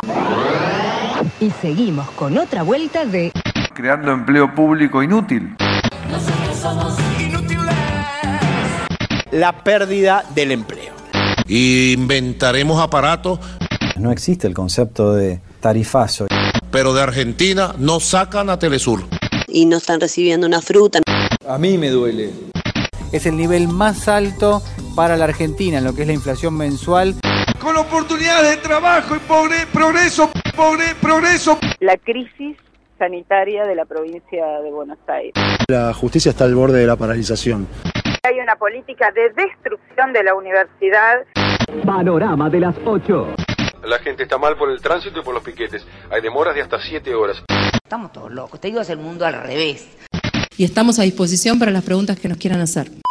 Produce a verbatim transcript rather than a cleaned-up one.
Y seguimos con otra vuelta de creando empleo público inútil. Nosotros somos inútiles. La pérdida del empleo. Inventaremos aparatos. No existe el concepto de tarifazo. Pero de Argentina no sacan a Telesur. Y no están recibiendo una fruta. A mí me duele. Es el nivel más alto para la Argentina en lo que es la inflación mensual. Con oportunidades de trabajo y pobre, progreso, pobre, progreso. La crisis sanitaria de la provincia de Buenos Aires. La justicia está al borde de la paralización. Hay una política de destrucción de la universidad. Panorama de las ocho. La gente está mal por el tránsito y por los piquetes. Hay demoras de hasta siete horas. Estamos todos locos, te digo, es el mundo al revés. Y estamos a disposición para las preguntas que nos quieran hacer.